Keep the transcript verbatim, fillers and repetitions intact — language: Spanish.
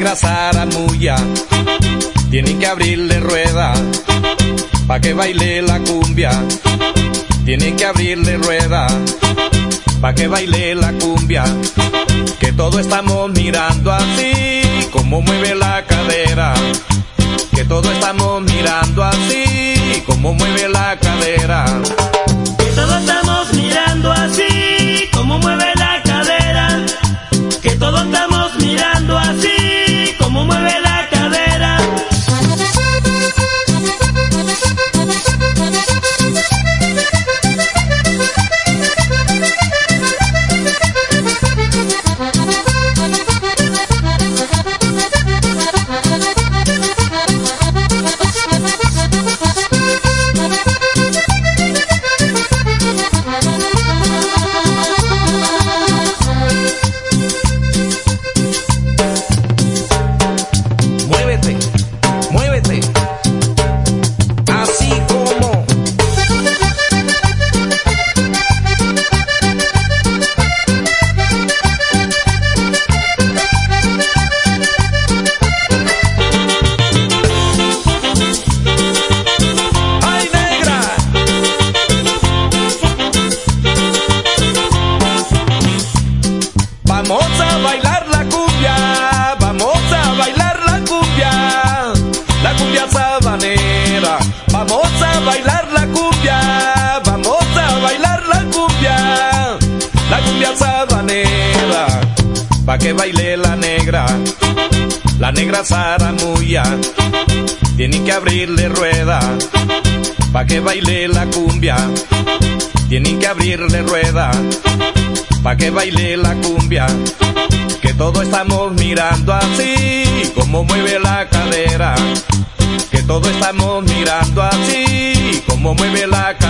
negra zaramulla, tienen que abrirle rueda, pa' que baile la cumbia. Tienen que abrirle rueda, pa' que baile la cumbia. Que todos estamos mirando así, como mueve la cadera. Que todos estamos mirando así, como mueve la cadera. Que todos estamos mirando así, como mueve la cadera. Que todos estamos mirando así, como mueve la cadera. Vamos a bailar la cumbia, vamos a bailar la cumbia, la cumbia sabanera. Vamos a bailar la cumbia, vamos a bailar la cumbia, la cumbia sabanera. Pa' que baile la negra, la negra zaramulla, tienen que abrirle rueda, pa' que baile la cumbia. Tienen que abrirle rueda, pa' que baile la cumbia. Que todos estamos mirando así, como mueve la cadera. Que todos estamos mirando así, como mueve la cadera.